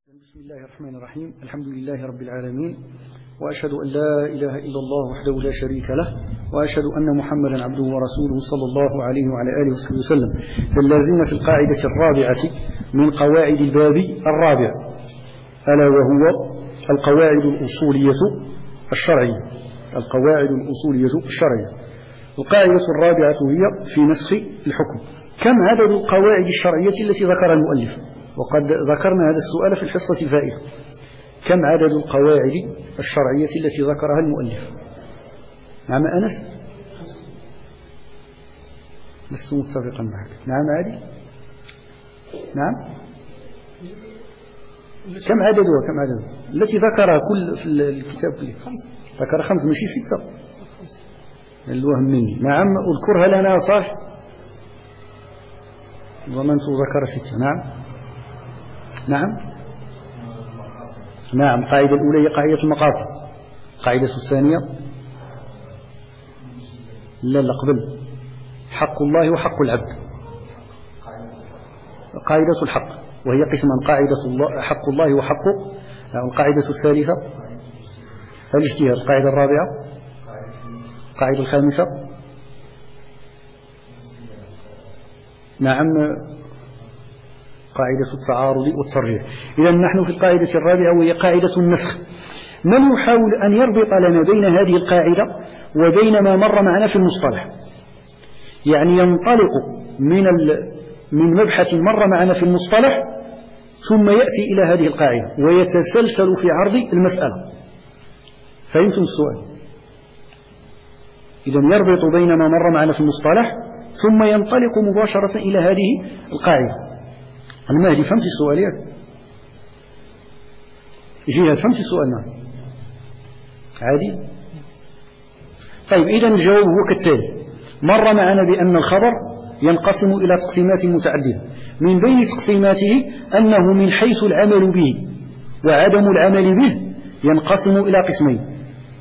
بسم الله الرحمن الرحيم. الحمد لله رب العالمين، وأشهد أن لا إله إلا الله وحده لا شريك له، وأشهد أن محمدا عبده ورسوله صلى الله عليه وعلى آله وصحبه وسلم. فاللازم في القاعدة الرابعة من قواعد الباب الرابع، ألا وهو القواعد الأصولية الشرعية. القواعد الأصولية الشرعية. القاعدة الرابعة هي في نسخ الحكم. كم عدد القواعد الشرعية التي ذكر المؤلف؟ وقد ذكرنا هذا السؤال في الحصة الفائتة. كم عدد القواعد الشرعية التي ذكرها المؤلف؟ نعم أنس؟ لست متفقا معك. نعم عادي؟ نعم؟ كم عددها؟ التي ذكرها كل في الكتاب كله؟ ذكر 5 ماشي 6. الوهم مني. نعم اذكرها لنا يا صالح. ضمنت ذكر 6. نعم. القاعدة الأولى هي قاعدة المقاصد. القاعدة الثانية لا قبل حق الله وحق العبد. قاعدة الحق وهي قسمان: قاعدة الله حق الله وحقه. القاعدة الثالثة الاجتهاد. القاعدة الرابعة القاعدة الخامسة نعم قاعدة التعارض والترجيح. إذا نحن في القاعدة الرابعة وهي قاعدة النسخ. من يحاول أن يربط لنا بين هذه القاعدة وبين ما مر معنا في المصطلح، يعني ينطلق من مبحث مر معنا في المصطلح ثم يأتي إلى هذه القاعدة ويتسلسل في عرض المسألة. فهمتم السؤال؟ إذا يربط بين ما مر معنا في المصطلح ثم ينطلق مباشرة إلى هذه القاعدة. المهدي فهمت السؤال ياك؟ جيد فهمت السؤال. نعم عادي. طيب إذا الجواب هو كالتالي: مر معنا بأن الخبر ينقسم إلى تقسيمات متعددة، من بين تقسيماته أنه من حيث العمل به وعدم العمل به ينقسم إلى قسمين.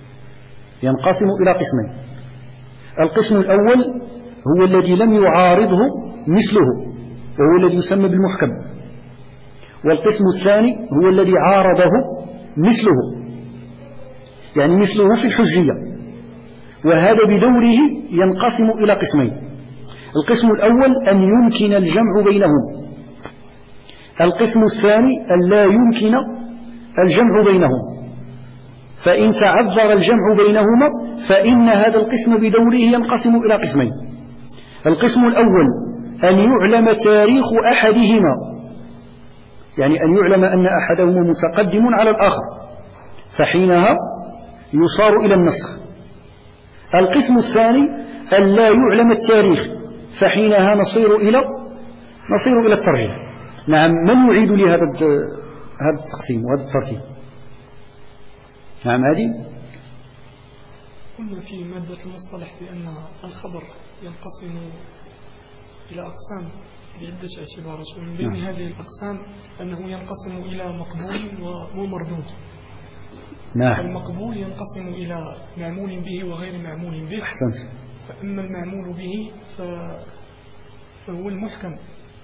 القسم الأول هو الذي لم يعارضه مثله، وهو الذي يسمى بالمحكم. والقسم الثاني هو الذي عارضه مثله، يعني مثله في الحجية، وهذا بدوره ينقسم إلى قسمين. القسم الأول أن يمكن الجمع بينهم. القسم الثاني أن لا يمكن الجمع بينهم، فإن تعذر الجمع بينهما فإن هذا القسم بدوره ينقسم إلى قسمين. القسم الأول أن يعلم تاريخ أحدهما، يعني أن يعلم أن أحدهما متقدم على الآخر، فحينها يصار إلى النسخ. القسم الثاني أن لا يعلم التاريخ، فحينها نصير إلى الترجيح. نعم. من يعيد لي هذا التقسيم وهذا الترتيب؟ نعم هذه. قلنا في مادة المصطلح بأن الخبر ينقسم إلى أقسام بعدة اعتبارات، ومن بين هذه الأقسام أنه ينقسم إلى مقبول ومردود. المقبول ينقسم إلى معمول به وغير معمول به. أحسنت. فأما المعمول به فهو المحكم،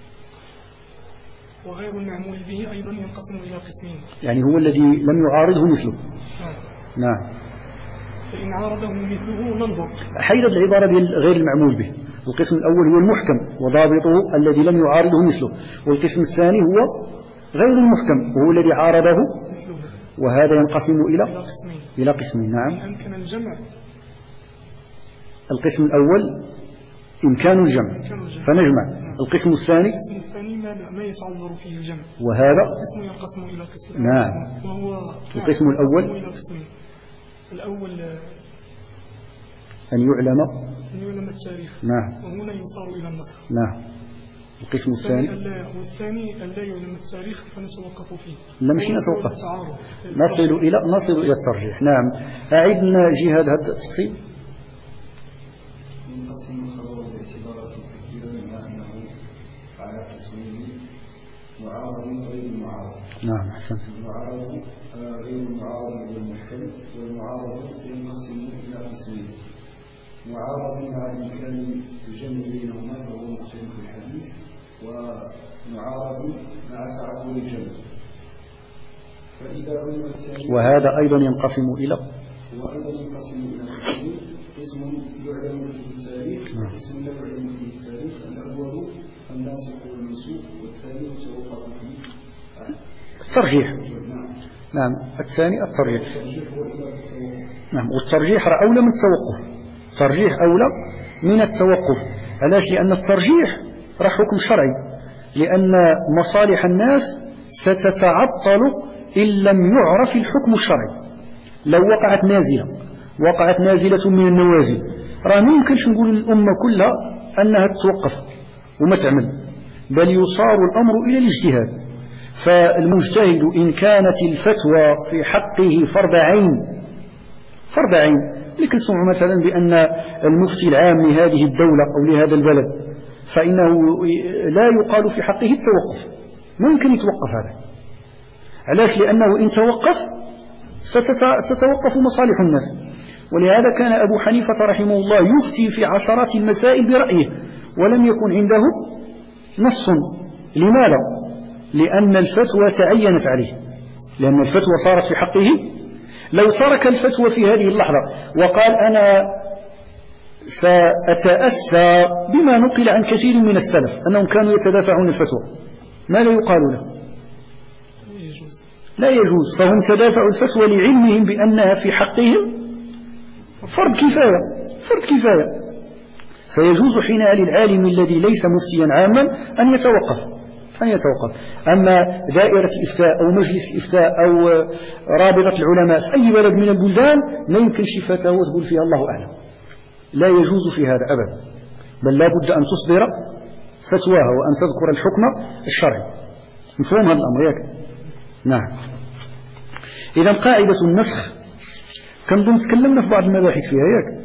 وغير المعمول به أيضا ينقسم إلى قسمين، يعني هو الذي لم يعارضه مثله. نعم. فإن عارضه مثله ننظر. حيث العبارة غير المعمول به. القسم الأول هو المحكم وضابطه الذي لم يعارضه مثله، والقسم الثاني هو غير المحكم وهو الذي عارضه مثله، وهذا ينقسم إلى قسمين. نعم. إن أمكن الجمع. القسم الأول إمكان الجمع فنجمع. القسم الثاني ما يتعذر فيه الجمع، وهذا القسم ينقسم إلى قسمين. نعم. وهو القسم الأول الأول أن يعلم التاريخ. نعم. وهنا يصار إلى النسخ. نعم. القسم الثاني والثاني أن لا يعلم التاريخ فنتوقف فيه. نمشي نتوقف، نصل إلى الترجيح. نعم. أعدنا جهاد هذا التقسيم. ينقسم الخبر باعتبارات كثيرة، بما أنه على قسمين: معارض وغير معارض. نعم أحسنت. المعارض غير المعارض والمحكم، والمعارض ينقسم إلى قسمين: معارض مع إمكان الجمع بينهما فهو مختلف الحديث، ومعارض مع تعذر الجمع. وهذا أيضا ينقسم إلى قسم يعلم به التاريخ وقسم لا يعلم به التاريخ. الأول الناسخ والمنسوخ، والثاني التوقف فيه الترجيح. نعم الثاني الترجيح. نعم والترجيح أولى من التوقف. الترجيح أولى من التوقف. علاش؟ لأن الترجيح راه حكم شرعي، لأن مصالح الناس ستتعطل إن لم يعرف الحكم الشرعي. لو وقعت نازلة من النوازل راه ما يمكنش نقول للأمة كلها أنها تتوقف وما تعمل، بل يصار الأمر إلى الاجتهاد. فالمجتهد إن كانت الفتوى في حقه فرض عين لكن سمع مثلا بأن المفتي العام لهذه الدولة أو لهذا البلد، فإنه لا يقال في حقه التوقف، ما يمكن يتوقف هذا. علاش؟ لأنه إن توقف ستتوقف مصالح الناس. ولهذا كان أبو حنيفة رحمه الله يفتي في عشرات المسائل برأيه ولم يكن عنده نص. لماذا؟ لأن الفتوى تعينت عليه، لأن الفتوى صارت في حقه. لو ترك الفتوى في هذه اللحظة وقال أنا سأتأسى بما نقل عن كثير من السلف أنهم كانوا يتدافعون الفتوى، ما لا يقال له؟ لا يجوز. فهم تدافعوا الفتوى لعلمهم بأنها في حقهم فرض كفاية. فيجوز حينها للعالم الذي ليس مفتيا عاما أن يتوقف. أما دائرة الإفتاء أو مجلس الإفتاء أو رابطة العلماء في أي بلد من البلدان ما يمكنش فتاوى تقول فيها الله أعلم، لا يجوز في هذا أبدا، بل لا بد أن تصدر فتواها وأن تذكر الحكم الشرعي. مفهوم هذا الأمر ياك؟ نعم. إذا قاعدة النسخ كنظن تكلمنا في بعض المباحث فيها ياك؟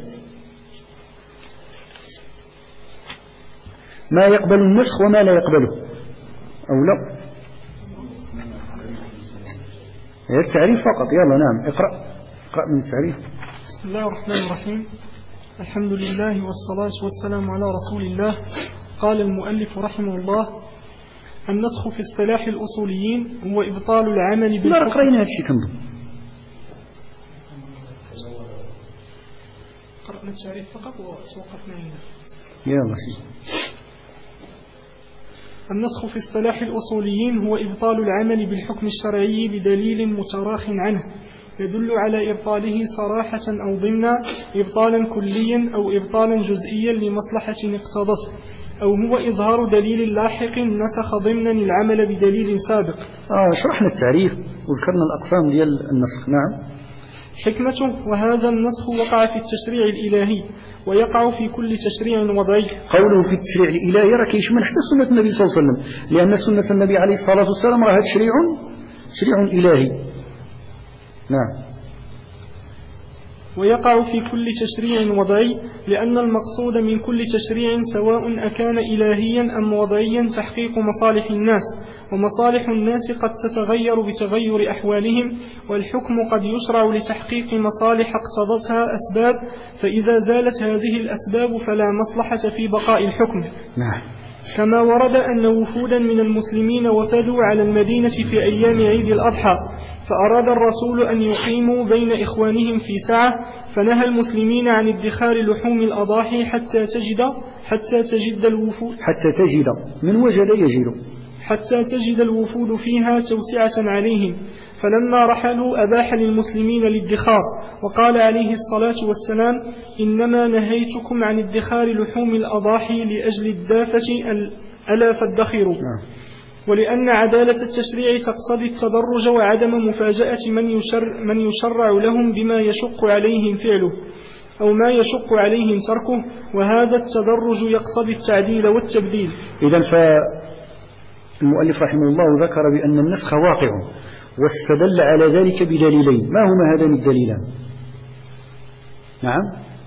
ما يقبل النسخ وما لا يقبله أو لا؟ التعريف فقط. يلا نعم اقرأ من التعريف. بسم الله الرحمن الرحيم. الحمد لله والصلاة والسلام على رسول الله. قال المؤلف رحمه الله: النسخ في اصطلاح الأصوليين هو إبطال العمل بالحكم. لا قرأنا هذا الشيء كنظن. قرأنا التعريف فقط وتوقفنا عنده. يلا سيدي. النسخ في اصطلاح الأصوليين هو إبطال العمل بالحكم الشرعي بدليل متراخ عنه يدل على إبطاله صراحة أو ضمنا، إبطالا كليا أو إبطالا جزئيا لمصلحة اقتضته، أو هو إظهار دليل لاحق نسخ ضمنا العمل بدليل سابق. شرحنا التعريف وذكرنا الأقسام ديال النسخ. نعم. حكمته: وهذا النسخ وقع في التشريع الإلهي ويقع في كل تشريع وضعي. قوله في التشريع الإلهي راه كيشمل حتى سنة النبي صلى الله عليه وسلم، لأن سنة النبي عليه الصلاة والسلام راه تشريع إلهي. نعم. ويقع في كل تشريع وضعي، لأن المقصود من كل تشريع سواء أكان إلهيا أم وضعيا تحقيق مصالح الناس، ومصالح الناس قد تتغير بتغير أحوالهم، والحكم قد يشرع لتحقيق مصالح اقتضتها أسباب، فإذا زالت هذه الأسباب فلا مصلحة في بقاء الحكم. نعم. كما ورد أن وفودا من المسلمين وفدوا على المدينة في أيام عيد الأضحى، فأراد الرسول أن يقيموا بين إخوانهم في سعة، فنهى المسلمين عن ادخار لحوم الأضاحي حتى تجد الوفود فيها توسعة عليهم. فلما رحلوا أباح للمسلمين الادخار، وقال عليه الصلاة والسلام: إنما نهيتكم عن ادخار لحوم الأضاحي لأجل الدافة ألا فادخروا. ولأن عدالة التشريع تقتضي التدرج وعدم مفاجأة من يشرع لهم بما يشق عليهم فعله أو ما يشق عليهم تركه، وهذا التدرج يقتضي التعديل والتبديل. إذن فالمؤلف رحمه الله ذكر بأن النسخ واقع، واستدل على ذلك بدليلين. ما هما هذان الدليلان؟ نعم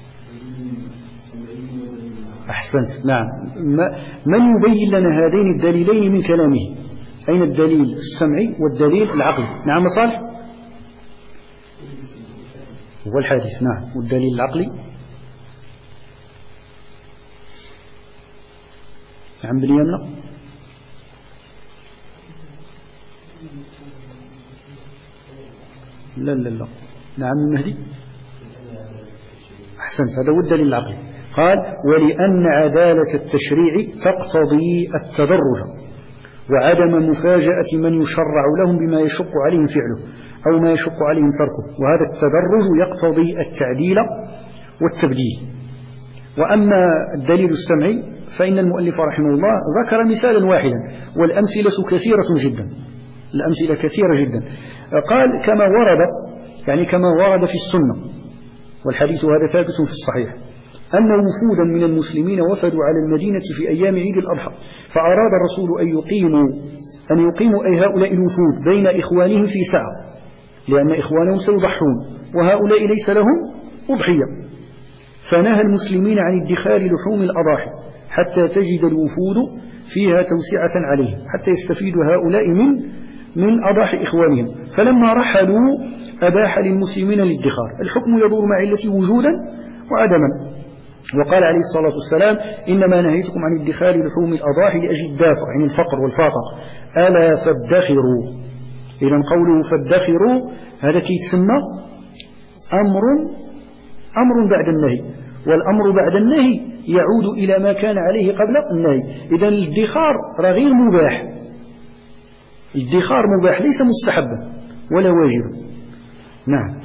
أحسنت. نعم. من يبين لنا هذين الدليلين من كلامه؟ أين الدليل السمعي والدليل العقلي؟ نعم صالح هو الحديث. نعم. والدليل العقلي؟ نعم باليمنى. لا لا لا. نعم المهدي. أحسنت، هذا هو الدليل العقلي. قال ولأن عدالة التشريع تقتضي التدرج وعدم مفاجأة من يشرع لهم بما يشق عليهم فعله أو ما يشق عليهم تركه، وهذا التدرج يقتضي التعديل والتبديل. وأما الدليل السمعي فإن المؤلف رحمه الله ذكر مثالا واحدا والأمثلة كثيرة جدا، الأمثلة كثيرة جدا. قال كما ورد، يعني كما ورد في السنة، والحديث هذا ثابت في الصحيح، أن وفودا من المسلمين وفدوا على المدينة في أيام عيد الأضحى، فأراد الرسول أن يقيموا أي هؤلاء الوفود بين إخوانهم في ساعة، لأن إخوانهم سيضحون وهؤلاء ليس لهم أضحية، فنهى المسلمين عن ادخار لحوم الأضاحي حتى تجد الوفود فيها توسعة عليهم، حتى يستفيد هؤلاء من أضاحي إخوانهم. فلما رحلوا أباح للمسلمين الادخار، الحكم يدور مع علته وجودا وعدما. وقال عليه الصلاة والسلام إنما نهيتكم عن ادخار لحوم الأضاحي لأجل الدافع، يعني الفقر والفاقة، ألا فادخروا. إذن قوله فادخروا هذا يتسمى أمر بعد النهي، والأمر بعد النهي يعود إلى ما كان عليه قبل النهي. إذن الادخار غير مباح، الادخار مباح ليس مستحبا ولا واجبا. نعم.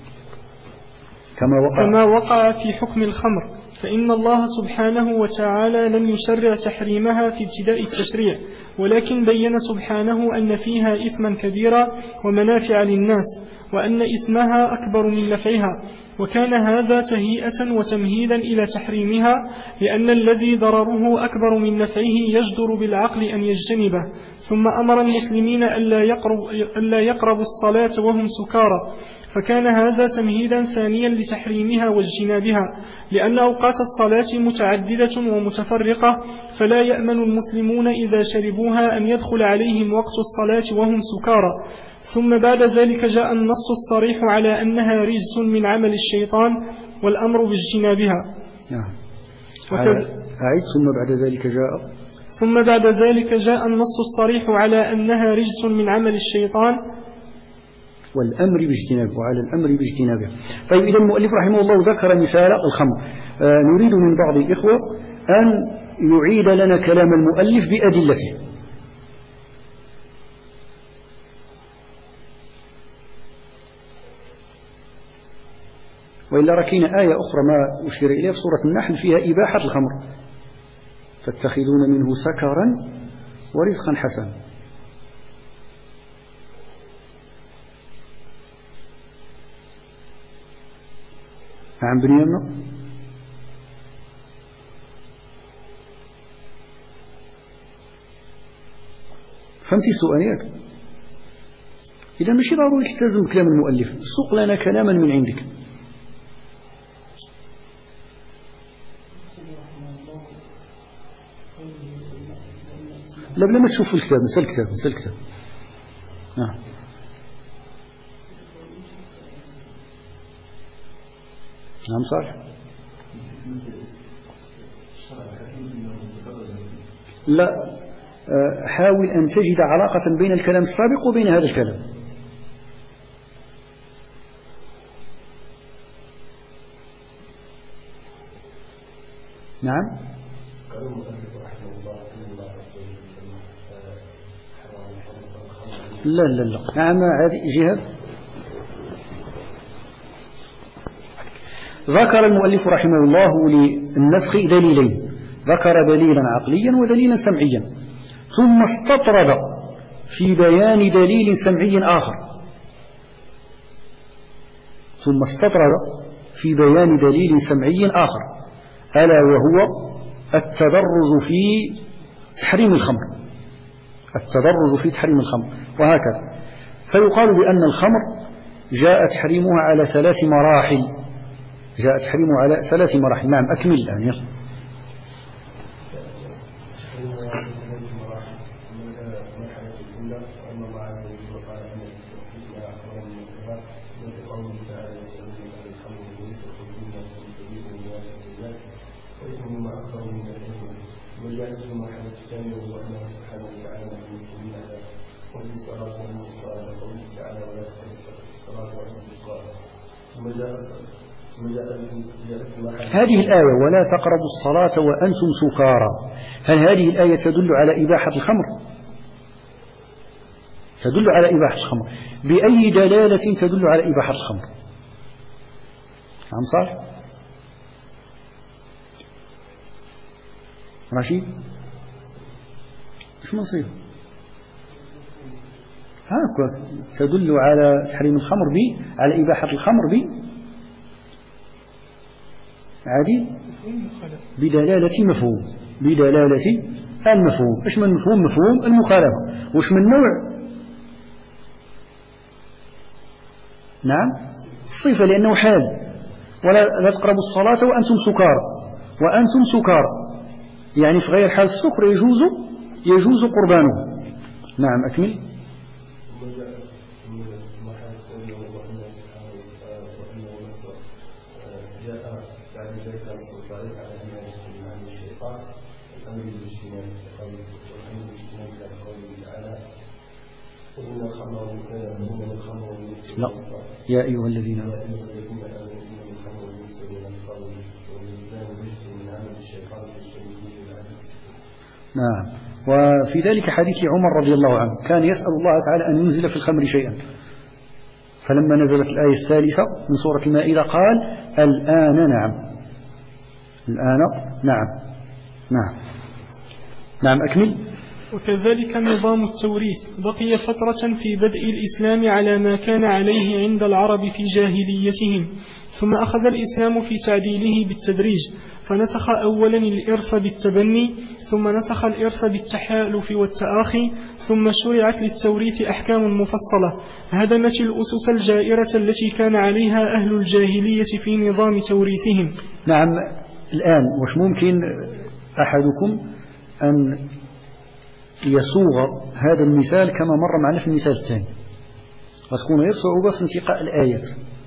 كما وقع في حكم الخمر، فإن الله سبحانه وتعالى لم يشرع تحريمها في ابتداء التشريع، ولكن بين سبحانه أن فيها إثما كبيرا ومنافع للناس، وأن إثمها أكبر من نفعها، وكان هذا تهيئة وتمهيدا إلى تحريمها، لأن الذي ضرره أكبر من نفعه يجدر بالعقل أن يجتنبه. ثم أمر المسلمين ألا يقربوا الصلاة وهم سكارى، فكان هذا تمهيدا ثانيا لتحريمها واجتنابها، لأن أوقات الصلاة متعددة ومتفرقة، فلا يأمن المسلمون إذا شربوها أن يدخل عليهم وقت الصلاة وهم سكارى. ثم بعد ذلك جاء النص الصريح على أنها رجس من عمل الشيطان والأمر باجتنابها. ثم بعد ذلك جاء النص الصريح على أنها رجس من عمل الشيطان والأمر باجتنابه، وعلى الأمر باجتنابه. طيب، إذا المؤلف رحمه الله ذكر مثال الخمر. نريد من بعض الإخوة أن يعيد لنا كلام المؤلف بأدلته. وإلا ركينا آية أخرى ما أشير إليها في سورة النحل فيها إباحة الخمر، تتخذون منه سكرا ورزقا حسنا. نعم بنيامنا. فهمتي سؤالك؟ إذا مش ضروري تلتزم كلام المؤلف، سوق لنا كلاما من عندك. لا بلا ما تشوفوا الكتاب، نسى الكتاب. نعم. نعم صالح. لا، حاول أن تجد علاقة بين الكلام السابق وبين هذا الكلام. نعم. لا. نعم هذه جهة. ذكر المؤلف رحمه الله للنسخ دليلين، ذكر دليلا عقليا ودليلا سمعيا، ثم استطرد في بيان دليل سمعي آخر، ألا وهو التدرج في تحريم الخمر، وهكذا. فيقال بأن الخمر جاء تحريمها على 3 مراحل. نعم أكمل الآن. يلا. هذه الآية ولا تقربوا الصلاة وأنتم سكارى، هل هذه الآية تدل على إباحة الخمر؟ تدل على إباحة الخمر. بأي دلالة تدل على إباحة الخمر؟ نعم صح رشيد إيش مصير؟ تدل على تحريم الخمر على إباحة الخمر عادي بدلالة مفهوم، بدلالة المفهوم. إيش من مفهوم؟ مفهوم المخالفة. وإيش من نوع؟ نعم الصفة، لأنه حال. ولا تقربوا الصلاة وأنتم سكارى، وأنتم سكارى يعني في غير حال السكر يجوز قربانه. نعم أكمل. لا يا أيها الذين نعم. وفي ذلك حديث عمر رضي الله عنه كان يسأل الله تعالى أن ينزل في الخمر شيئا، فلما نزلت الآية الثالثة من سورة المائدة قال الآن نعم، الآن نعم أكمل. وكذلك نظام التوريث بقي فترة في بدء الإسلام على ما كان عليه عند العرب في جاهليتهم، ثم أخذ الإسلام في تعديله بالتدريج، فنسخ أولا الإرث بالتبني، ثم نسخ الإرث بالتحالف والتآخي، ثم شرعت للتوريث أحكام مفصلة هدمت الأسس الجائرة التي كان عليها أهل الجاهلية في نظام توريثهم. نعم. الآن وش ممكن أحدكم أن يصوغ هذا المثال كما مر معنا في المثال الثاني، وتكون غير صعوبة في انتقاء الآيات.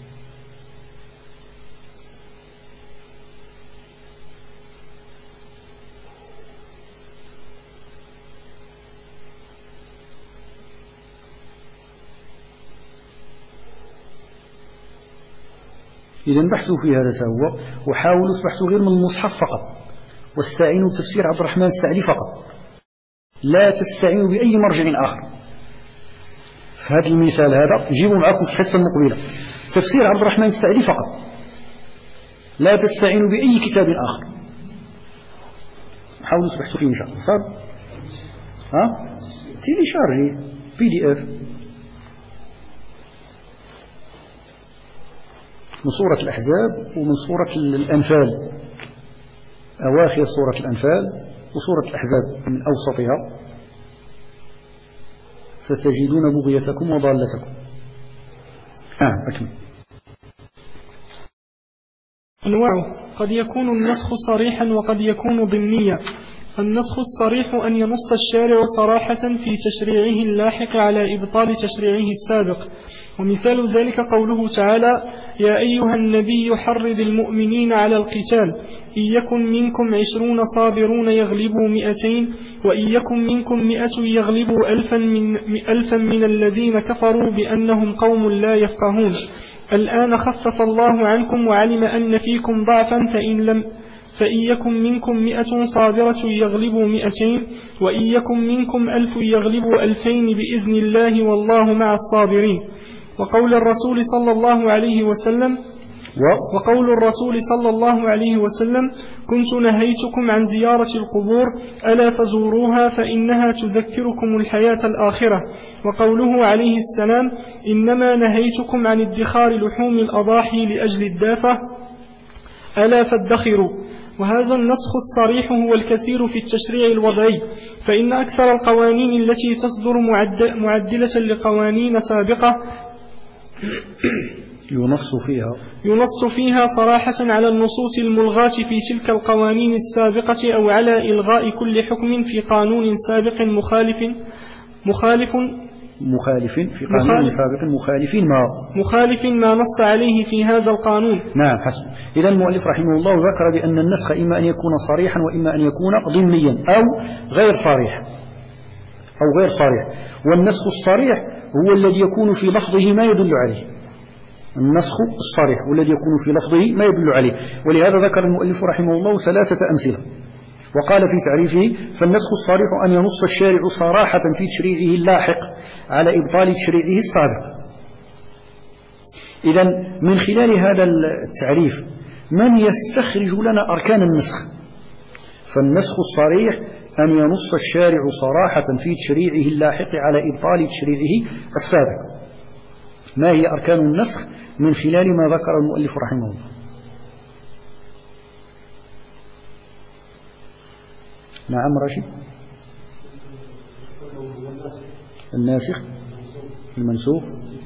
إذا بحثوا في هذا سوا، وحاولوا تبحثوا غير من المصحف فقط، واستعينوا بتفسير عبد الرحمن السعدي فقط، لا تستعينوا بأي مرجع آخر. في هذا المثال هذا جيبوا معكم في الحصة المقبلة تفسير عبد الرحمن السعدي فقط، لا تستعينوا بأي كتاب آخر. حاولوا تبحثوا فيه إن شاء الله. صار تيليشارجي PDF من سورة الأحزاب ومن سورة الأنفال، أواخر سورة الأنفال وسورة الأحزاب من أوسطها، ستجدون بغيتكم وضالتكم. أكمل. أنواع قد يكون النسخ صريحا وقد يكون ضمنيا. فالنسخ الصريح أن ينص الشارع صراحة في تشريعه اللاحق على إبطال تشريعه السابق، ومثال ذلك قوله تعالى يا أيها النبي حرض المؤمنين على القتال إن يكن منكم 20 صابرون يغلبوا 200 وإن يكن منكم 100 يغلبوا 1000 من الذين كفروا بأنهم قوم لا يفقهون. الآن خفف الله عنكم وعلم أن فيكم ضعفا فإن يكن منكم 100 صابرة يغلبوا 200 وإن يكن منكم 1000 يغلبوا 2000 بإذن الله والله مع الصابرين. وقول الرسول صلى الله عليه وسلم كنت نهيتكم عن زيارة القبور ألا فزوروها فإنها تذكركم الحياة الآخرة. وقوله عليه السلام إنما نهيتكم عن ادخار لحوم الأضاحي لأجل الدافة ألا فادخروا. وهذا النسخ الصريح هو الكثير في التشريع الوضعي، فإن أكثر القوانين التي تصدر معدلة لقوانين سابقة ينص فيها صراحة على النصوص الملغاة في تلك القوانين السابقة أو على إلغاء كل حكم في قانون سابق مخالف ما نص عليه في هذا القانون. نعم حسن. إذا المؤلف رحمه الله ذكر بأن النسخ إما أن يكون صريحا وإما أن يكون ضمنيا أو غير صريح. والنسخ الصريح هو الذي يكون في لفظه ما يدل عليه، النسخ الصريح والذي يكون في لفظه ما يدل عليه. ولهذا ذكر المؤلف رحمه الله 3 أمثلة، وقال في تعريفه: فالنسخ الصريح أن ينص الشارع صراحة في تشريعه اللاحق على إبطال تشريعه السابق. إذن من خلال هذا التعريف من يستخرج لنا أركان النسخ؟ فالنسخ الصريح أن ينص الشارع صراحة في تشريعه اللاحق على إبطال تشريعه السابق. ما هي أركان النسخ من خلال ما ذكر المؤلف رحمه الله؟ نعم رشيد. الناسخ، المنسوخ،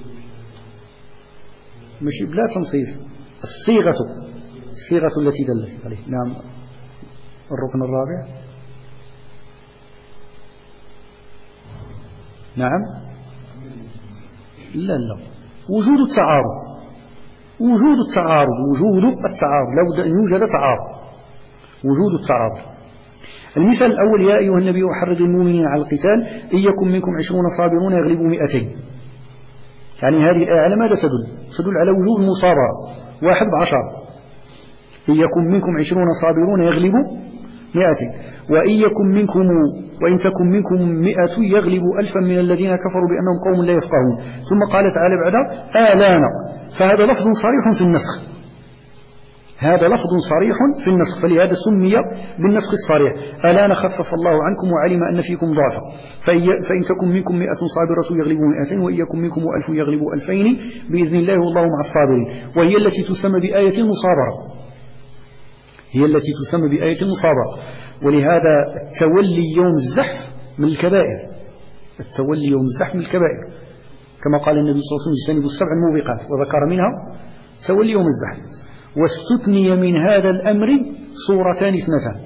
مش بلا تنصيص، الصيغة التي دلت عليه. نعم. الركن الرابع. نعم. لا وجود التعارض، لابد أن يوجد تعارض، وجود التعارض. المثال الأول: يا أيها النبي حرض المؤمنين على القتال إن يكن منكم 20 صابرون يغلبوا 200. يعني هذه الآية على ماذا تدل على وجود المصابرة، 1 ب10. إن يكن منكم 20 صابرون يغلبوا 200، وإن تكن منكم 100 يغلبوا 1000 من الذين كفروا بأنهم قوم لا يفقهون. ثم قال تعالى بعدها: آلان. فهذا لفظ صريح في النسخ، فلهذا سمي بالنسخ الصريح. الآن خفف الله عنكم وعلم أن فيكم ضعفا فإن تكن منكم 100 صابرة يغلبوا 200 وإن يكن منكم 1000 يغلبوا 2000 بإذن الله والله مع الصابرين. وهي التي تسمى بآية المصابرة. ولهذا التولي يوم الزحف من الكبائر، كما قال النبي صلى الله عليه وسلم: اجتنبوا 7 الموبقات، وذكر منها تولي يوم الزحف. واستثني من هذا الأمر صورتان 2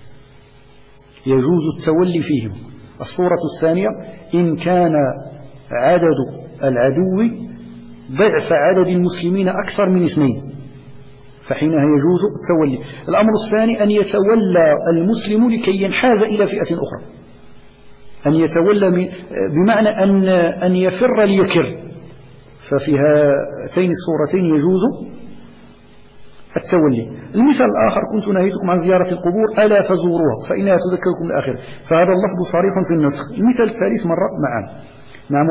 يجوز التولي فيهم. الصورة الثانية: إن كان عدد العدو ضعف عدد المسلمين أكثر من 2، فحينها يجوز التولي. الأمر الثاني: أن يتولى المسلم لكي ينحاز إلى فئة أخرى، أن يتولى بمعنى أن يفر ليكر. ففي هاتين الصورتين يجوز التولي. المثال الآخر: كنت نهيتكم عن زيارة القبور ألا فزوروها فإنها تذكركم الآخرة. فهذا اللفظ صريح في النسخ. المثال الثالث مرة معا. نعم.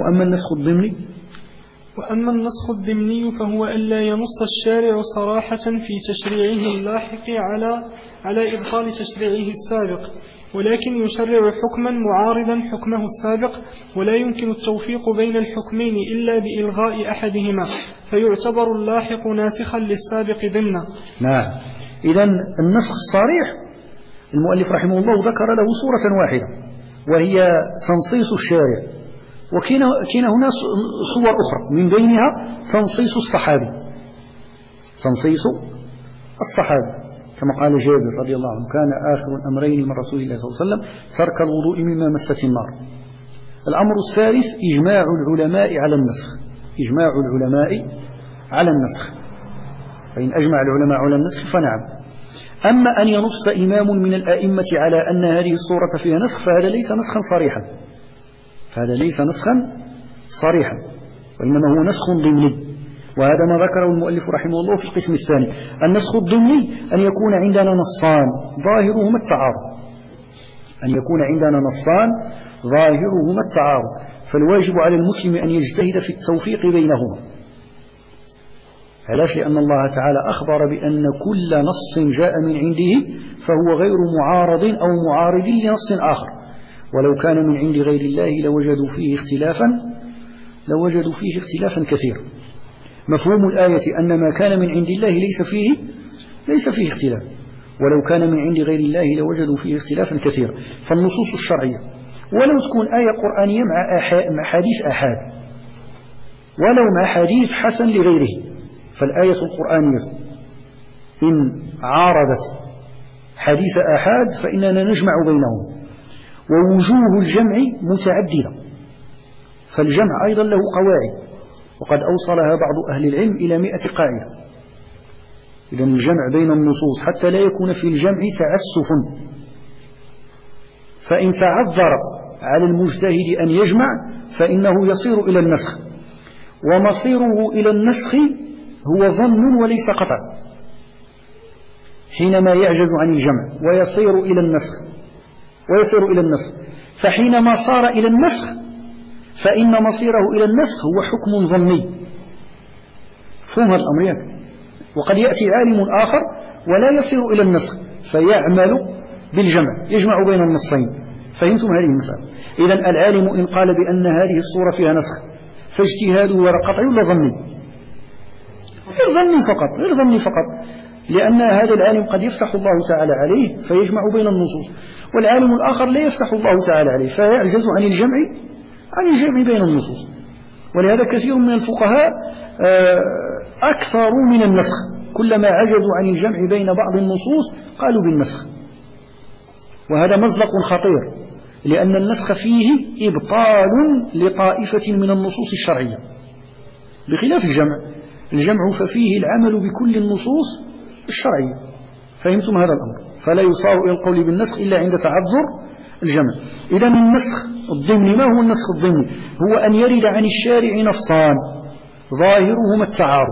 وأما النسخ الضمني فهو ألا ينص الشارع صراحة في تشريعه اللاحق على إبطال تشريعه السابق، ولكن يشرع حكما معارضا حكمه السابق، ولا يمكن التوفيق بين الحكمين إلا بإلغاء أحدهما، فيعتبر اللاحق ناسخا للسابق ضمنا. نعم. إذن النسخ الصريح المؤلف رحمه الله ذكر له صورة واحدة، وهي تنصيص الشارع. وكان هنا صور أخرى، من بينها تنصيص الصحابي كما قال جابر رضي الله عنه: كان آخر الأمرين من رسول الله صلى الله عليه وسلم ترك الوضوء مما مست النار. الأمر الثالث: إجماع العلماء على النسخ. فإن أجمع العلماء على النسخ فنعم. أما أن ينص إمام من الأئمة على أن هذه الصورة فيها نسخ فهذا ليس نسخا صريحا، وإنما هو نسخ ضمني. وهذا ما ذكره المؤلف رحمه الله في القسم الثاني. النسخ الضمني أن يكون عندنا نصان ظاهرهما التعارض، فالواجب على المسلم أن يجتهد في التوفيق بينهما. علاش؟ لأن الله تعالى أخبر بأن كل نص جاء من عنده فهو غير معارض أو معارض لنص آخر، ولو كان من عند غير الله لوجدوا فيه اختلافا كثيرا. مفهوم الآية أن ما كان من عند الله ليس فيه اختلاف، ولو كان من عند غير الله لوجدوا فيه اختلافا كثيرا. فالنصوص الشرعية ولو تكون آية قرآنية مع حديث أحاد، ولو مع حديث حسن لغيره، فالآية القرآنية إن عارضت حديث أحاد فإننا نجمع بينهم. ووجوه الجمع متعددة، فالجمع أيضا له قواعد، وقد أوصلها بعض أهل العلم إلى 100 قاعدة. إذن الجمع بين النصوص حتى لا يكون في الجمع تعسف، فإن تعذر على المجتهد أن يجمع فإنه يصير إلى النسخ، ومصيره إلى النسخ هو ظن وليس قطع حينما يعجز عن الجمع ويصير إلى النسخ فحينما صار إلى النسخ فإن مصيره إلى النسخ هو حكم ظني. فهم هذا الأمر وقد يأتي عالم آخر ولا يصير إلى النسخ فيعمل بالجمع يجمع بين النصين. فهمتم هذه المسألة؟ إذن العالم إن قال بأن هذه الصورة فيها نسخ فاجتهاده قطعي ولا ظني؟ غير ظني فقط لأن هذا العالم قد يفتح الله تعالى عليه فيجمع بين النصوص والعالم الآخر لا يفتح الله تعالى عليه فيعجز عن الجمع بين النصوص. ولهذا كثير من الفقهاء أكثر من النسخ كلما عجزوا عن الجمع بين بعض النصوص قالوا بالنسخ. وهذا مزلق خطير لأن النسخ فيه إبطال لطائفة من النصوص الشرعية بخلاف الجمع ففيه العمل بكل النصوص الشرعية. فهمتم هذا الأمر؟ فلا يصار إلى القول بالنسخ إلا عند تعذر الجمع. إذا النسخ الضمني ما هو النسخ الضمني؟ هو أن يرد عن الشارع نصان ظاهرهما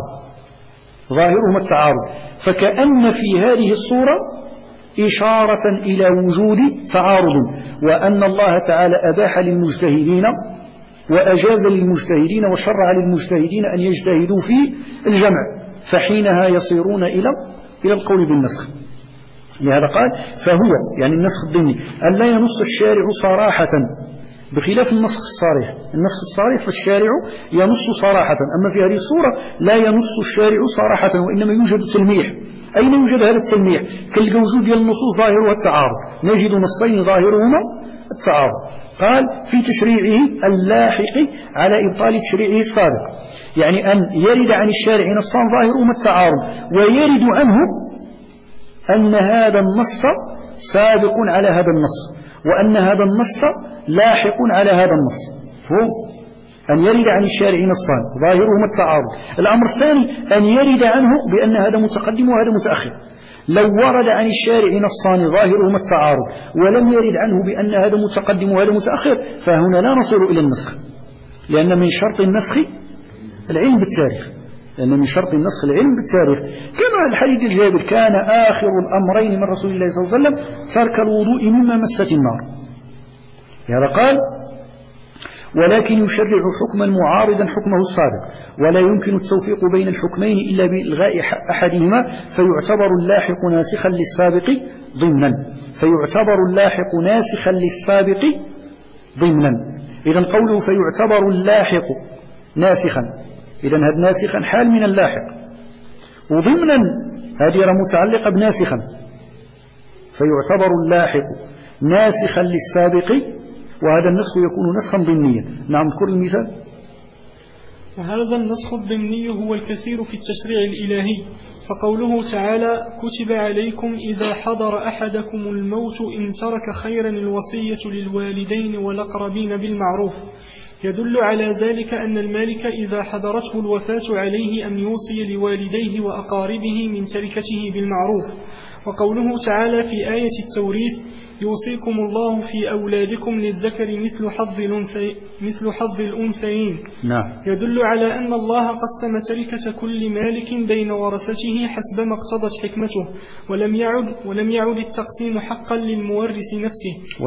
التعارض فكأن في هذه الصورة إشارة إلى وجود تعارض وأن الله تعالى أباح للمجتهدين وأجاز للمجتهدين وشرع للمجتهدين أن يجتهدوا في الجمع فحينها يصيرون إلى القول بالنسخ. لهذا قال فهو يعني النسخ الضمني أن لا ينص الشارع صراحة بخلاف النسخ الصريح فالشارع ينص صراحة أما في هذه الصورة لا ينص الشارع صراحة وإنما يوجد تلميح. أين يوجد هذا التلميح؟ كالوجود ديال النصوص ظاهرها التعارض نجد نصين ظاهرهما التعارض. قال في تشريعه اللاحق على إبطال تشريعه السابق يعني أن يرد عن الشارع نصان ظاهرهما التعارض ويرد عنه أن هذا النص سابق على هذا النص وأن هذا النص لاحق على هذا النص. فهم أن يرد عن الشارع نصان ظاهرهما التعارض. الأمر الثاني أن يرد عنه بأن هذا متقدم وهذا متأخر. لو ورد عن الشارع نصان ظاهرهما التعارض ولم يرد عنه بأن هذا متقدم وهذا متأخر فهنا لا نصل إلى النسخ لأن من شرط النسخ العلم بالتاريخ كما الحديث الجابر كان آخر الأمرين من رسول الله صلى الله عليه وسلم ترك الوضوء مما مست النار. هذا قال ولكن يشرع حكما معارضا حكمه السابق ولا يمكن التوفيق بين الحكمين إلا بإلغاء أحدهما فيعتبر اللاحق ناسخا للسابق ضمنا. إذن قوله فيعتبر اللاحق ناسخا إذن هذا ناسخا حال من اللاحق وضمنا هذه متعلقة بناسخا فيعتبر اللاحق ناسخا للسابق وهذا النسخ يكون نسخا ضمنيا. نعم اذكر المثال. وهذا النسخ الضمني هو الكثير في التشريع الإلهي فقوله تعالى كتب عليكم إذا حضر أحدكم الموت إن ترك خيرا الوصية للوالدين والأقربين بالمعروف يدل على ذلك أن المالك إذا حضرته الوفاة عليه أن يوصي لوالديه وأقاربه من تركته بالمعروف. وقوله تعالى في آية التوريث يوصيكم الله في أولادكم للذكر مثل حظ الأنثيين يدل على أن الله قسم تركة كل مالك بين ورثته حسب ما اقتضت حكمته ولم يعد التقسيم حقا للمورث نفسه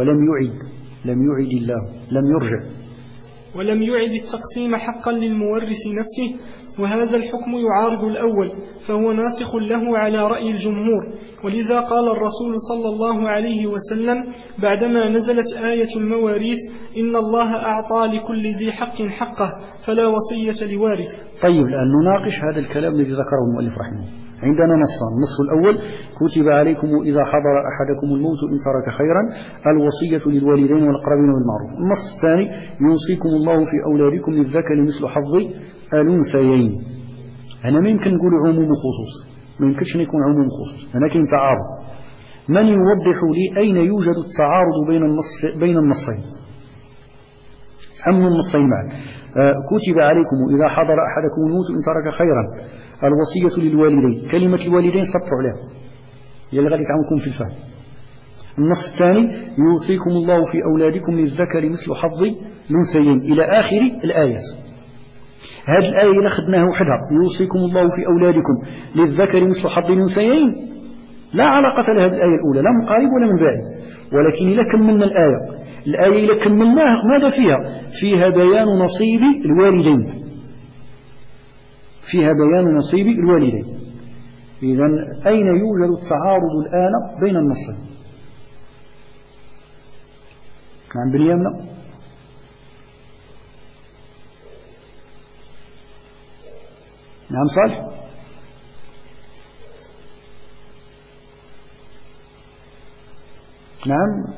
ولم يعد التقسيم حقا للمورث نفسه وهذا الحكم يعارض الأول فهو ناسخ له على رأي الجمهور. ولذا قال الرسول صلى الله عليه وسلم بعدما نزلت آية المواريث إن الله أعطى لكل ذي حق حقه فلا وصية لوارث. طيب الآن نناقش هذا الكلام الذي ذكره المؤلف رحمه. عندنا نصان. النص الأول كتب عليكم إذا حضر أحدكم الموت إن ترك خيرا الوصية للوالدين والأقربين بالمعروف. النص الثاني يوصيكم الله في أولادكم للذكر مثل حظ الأنثيين. أنا ما يمكن نقول عموم وخصوص ما يمكنش يكون عموم وخصوص هنا كاين تعارض. من يوضح لي أين يوجد التعارض بين النصين أم النصين معا؟ كتب عليكم إذا حضر أحدكم الموت إن ترك خيرا الوصية للوالدين. كلمة الوالدين سطروا عليها هي اللي غادي تعاونكم في الفهم. النص الثاني يوصيكم الله في أولادكم للذكر مثل حظ الأنثيين إلى آخر الآيات. هذه الآية إذا أخذناها وحدها يوصيكم الله في أولادكم للذكر مثل حظ الأنثيين لا علاقة لها بالآية الأولى لا من قريب ولا من بعيد. ولكن إذا كملنا الآية إذا كملناها ماذا فيها بيان نصيب الوالدين، فيها بيان نصيب الوالدين. إذن أين يوجد التعارض الآن بين النصين؟ نعم بن يمنى. نعم صالح. نعم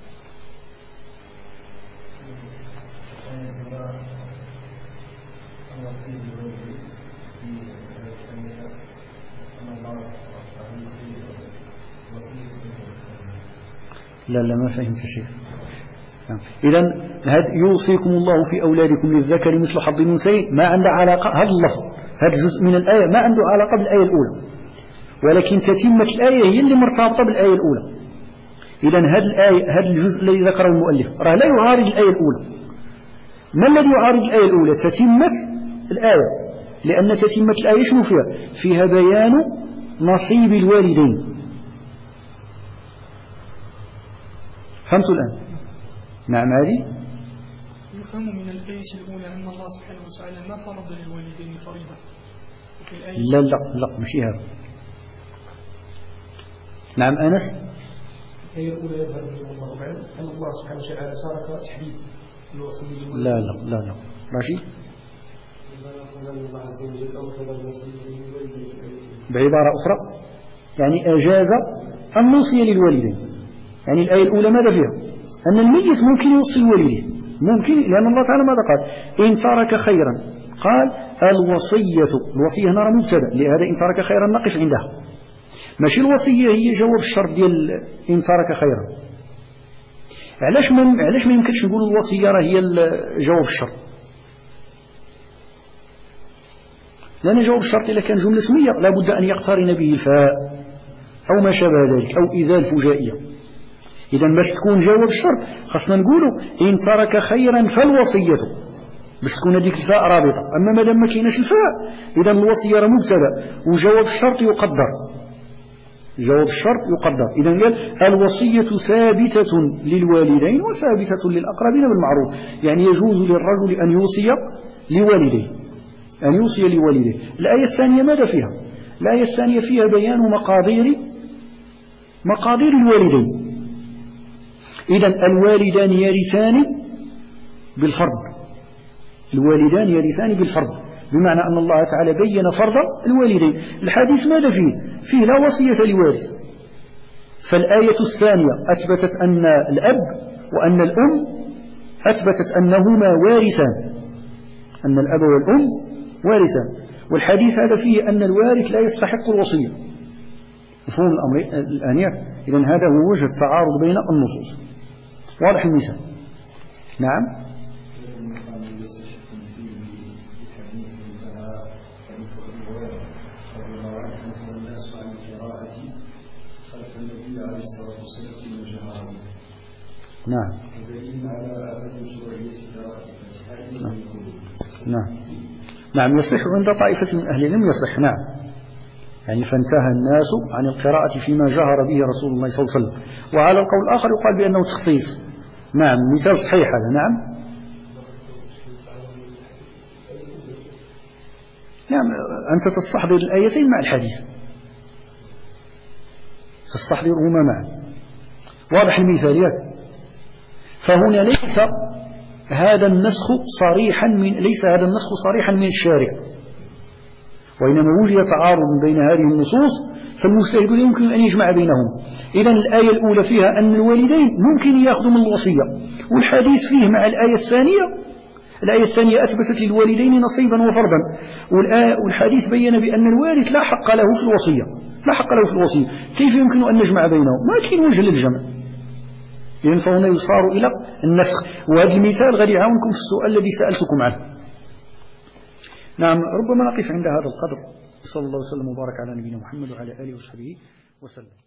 لا ما فهمت شيء. إذن يوصيكم الله في أولادكم للذكر مثل حظ الأنثيين ما عنده علاقة، هذا اللفظ هذا الجزء من الآية ما عنده علاقة بالآية الأولى، ولكن تتمة الآية هي اللي مرتبطة بالآية الأولى. إذن هذا الجزء الذي ذكره المؤلف راه لا يعارض الآية الأولى. ما الذي يعارض الآية الأولى؟ تتمة الآية، لأن تتمة الآية شنو فيها بيان نصيب الوالدين. فهمتوا الآن؟ نعم هذه يفهم من الآية الأولى أن الله سبحانه وتعالى ما فرض للوالدين فريضة. لا ماشي هذا. نعم أنس. الآية الأولى يظهر الله أعلم أن الله سبحانه وتعالى ترك تحديد الوصية. لا رشيد. بعبارة أخرى يعني أجاز أن نوصي للوالدين. يعني الآية الأولى ماذا فيها؟ أن الميت ممكن يوصي الوالدين، ممكن، لأن الله تعالى ماذا قال؟ إن ترك خيرا، قال الوصية هنا مبتدأ، لهذا إن ترك خيرا نقف عندها. ماشي الوصية هي جواب الشرط ديال إن ترك خيرا. علاش ما يمكنش نقول الوصية راه هي جواب الشرط؟ لأن جواب الشرط إذا كان جملة اسمية لابد أن يقترن به الفاء أو ما شابه ذلك أو إذا الفجائية. إذا باش تكون جواب الشرط خاصنا نقولوا إن ترك خيرا فالوصية باش تكون هذيك الفاء رابطة. أما ما دام ما كايناش الفاء إذا الوصية راه مبتدأ وجواب الشرط يقدر. جواب الشرط يقدر. إذا قال الوصية ثابتة للوالدين وثابتة للأقربين بالمعروف. يعني يجوز للرجل أن يوصي لوالديه، أن يوصي لوالديه. الآية الثانية ماذا فيها؟ الآية الثانية فيها بيان مقادير الوالدين. إذن الوالدان يرثان بالفرض، الوالدان يرثان بالفرض، بمعنى أن الله تعالى بين فرض الوالدين. الحديث ماذا فيه لا وصية لوارث. فالآية الثانية أثبتت أن الأب وأن الأم أثبتت أنهما وارثان، أن الأب والأم وارثان. والحديث هذا فيه أن الوارث لا يستحق الوصية. مفهوم الأمر الآنية؟ إذن هذا هو وجه التعارض بين النصوص. واضح المثال؟ نعم. نعم يصح عند طائفة من أهل العلم يصح. نعم يعني فانتهى الناس عن القراءة فيما جهر به رسول الله صلى الله عليه وسلم. وعلى القول الآخر يقال بأنه تخصيص. نعم مثال صحيح هذا. نعم أنت تستحضر الآيتين مع الحديث، تستحضرهما معا. واضح المثاليات. فهنا ليس هذا النسخ صريحا من الشارع، وإنما وجد تعارض بين هذه النصوص فالمجتهد يمكن أن يجمع بينهم. إذن الآية الأولى فيها أن الوالدين ممكن يأخذوا من الوصية، والحديث فيه مع الآية الثانية أثبتت للوالدين نصيبا وفرضا، والحديث بين بأن الوارث لا حق له في الوصية. كيف يمكن أن نجمع بينهم؟ ما كاين وجه للجمع. إذن فهنا يصار إلى النسخ. وهذا المثال غادي يعاونكم في السؤال الذي سألتكم عنه. نعم ربما نقف عند هذا القدر. صلى الله وسلم وبارك على نبينا محمد وعلى آله وصحبه وسلم.